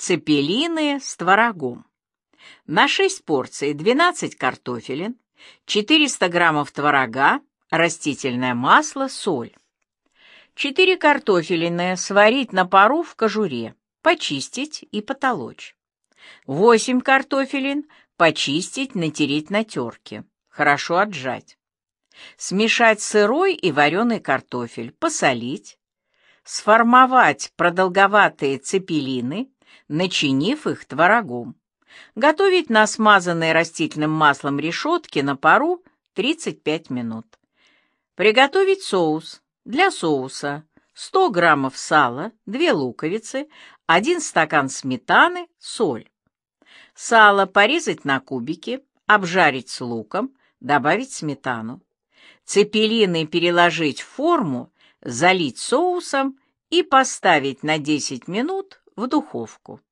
Цеппелины с творогом. На 6 порций 12 картофелин, 400 граммов творога, растительное масло, соль. 4 картофелины сварить на пару в кожуре, почистить и потолочь. 8 картофелин почистить, натереть на терке, хорошо отжать. Смешать сырой и вареный картофель, посолить. Сформовать продолговатые цеппелины, начинив их творогом. Готовить на смазанной растительным маслом решетке на пару 35 минут. Приготовить соус. Для соуса 100 граммов сала, 2 луковицы, 1 стакан сметаны, соль. Сало порезать на кубики, обжарить с луком, добавить сметану. Цеппелины переложить в форму, залить соусом и поставить на 10 минут в духовку.